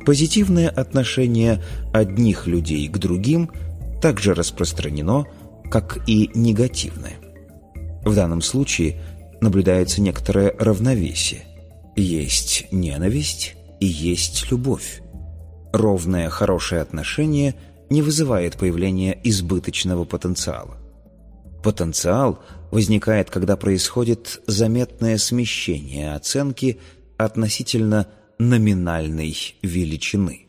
Позитивное отношение одних людей к другим также распространено, как и негативное. В данном случае наблюдается некоторое равновесие. Есть ненависть и есть любовь. Ровное хорошее отношение не вызывает появления избыточного потенциала. Потенциал возникает, когда происходит заметное смещение оценки относительно номинальной величины.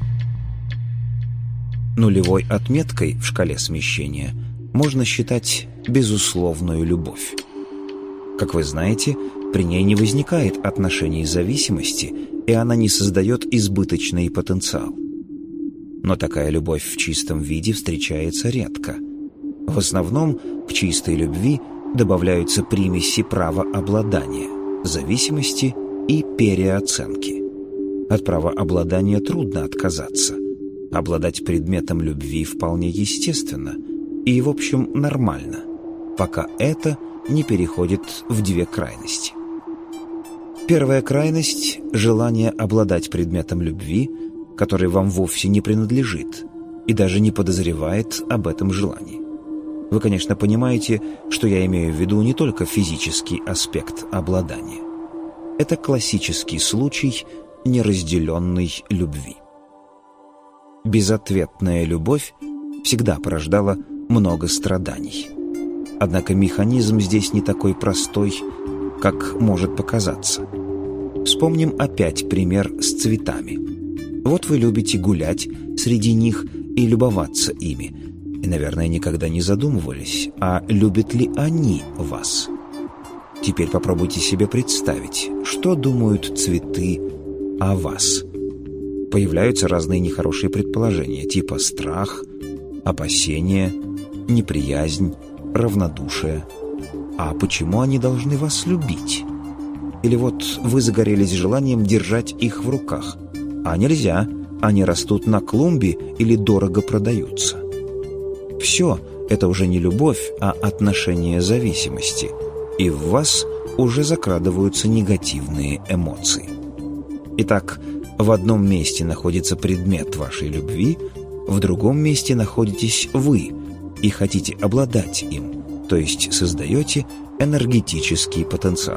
Нулевой отметкой в шкале смещения можно считать безусловную любовь. Как вы знаете, при ней не возникает отношений зависимости, и она не создает избыточный потенциал. Но такая любовь в чистом виде встречается редко. В основном к чистой любви добавляются примеси правообладания, зависимости и переоценки. От правообладания трудно отказаться. Обладать предметом любви вполне естественно и, в общем, нормально, пока это не переходит в две крайности. Первая крайность – желание обладать предметом любви, который вам вовсе не принадлежит и даже не подозревает об этом желании. Вы, конечно, понимаете, что я имею в виду не только физический аспект обладания. Это классический случай неразделенной любви. Безответная любовь всегда порождала много страданий. Однако механизм здесь не такой простой, как может показаться. Вспомним опять пример с цветами. Вот вы любите гулять среди них и любоваться ими, и, наверное, никогда не задумывались, а любят ли они вас. Теперь попробуйте себе представить, что думают цветы о вас. Появляются разные нехорошие предположения, типа страх, опасение, неприязнь, равнодушие. А почему они должны вас любить? Или вот вы загорелись желанием держать их в руках. А нельзя, они растут на клумбе или дорого продаются. Все это уже не любовь, а отношение зависимости. И в вас уже закрадываются негативные эмоции. Итак, в одном месте находится предмет вашей любви, в другом месте находитесь вы и хотите обладать им, то есть создаете энергетический потенциал.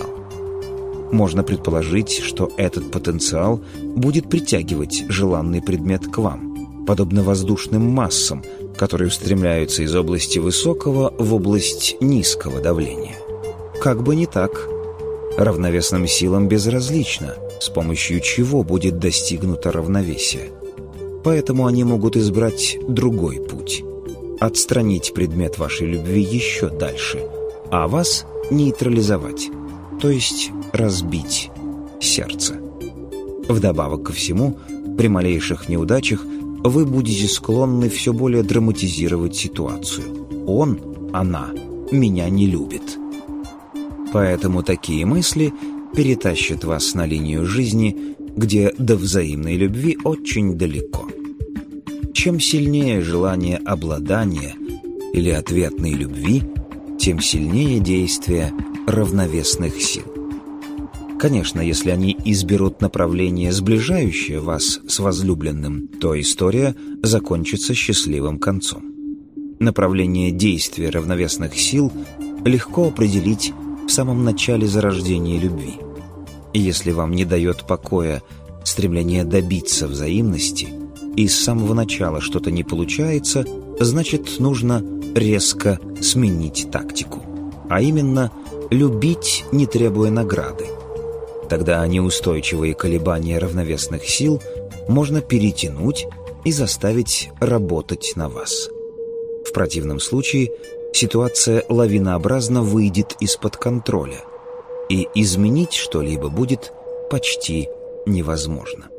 Можно предположить, что этот потенциал будет притягивать желанный предмет к вам, подобно воздушным массам, которые устремляются из области высокого в область низкого давления. Как бы не так. Равновесным силам безразлично, с помощью чего будет достигнуто равновесие. Поэтому они могут избрать другой путь – отстранить предмет вашей любви еще дальше, а вас нейтрализовать, то есть разбить сердце. Вдобавок ко всему, при малейших неудачах вы будете склонны все более драматизировать ситуацию. Он, она, меня не любит. Поэтому такие мысли перетащат вас на линию жизни, где до взаимной любви очень далеко. Чем сильнее желание обладания или ответной любви, тем сильнее действие равновесных сил. Конечно, если они изберут направление, сближающее вас с возлюбленным, то история закончится счастливым концом. Направление действия равновесных сил легко определить в самом начале зарождения любви. И если вам не дает покоя стремление добиться взаимности, и с самого начала что-то не получается, значит, нужно резко сменить тактику, а именно любить, не требуя награды. Тогда неустойчивые колебания равновесных сил можно перетянуть и заставить работать на вас. В противном случае ситуация лавинообразно выйдет из-под контроля, и изменить что-либо будет почти невозможно.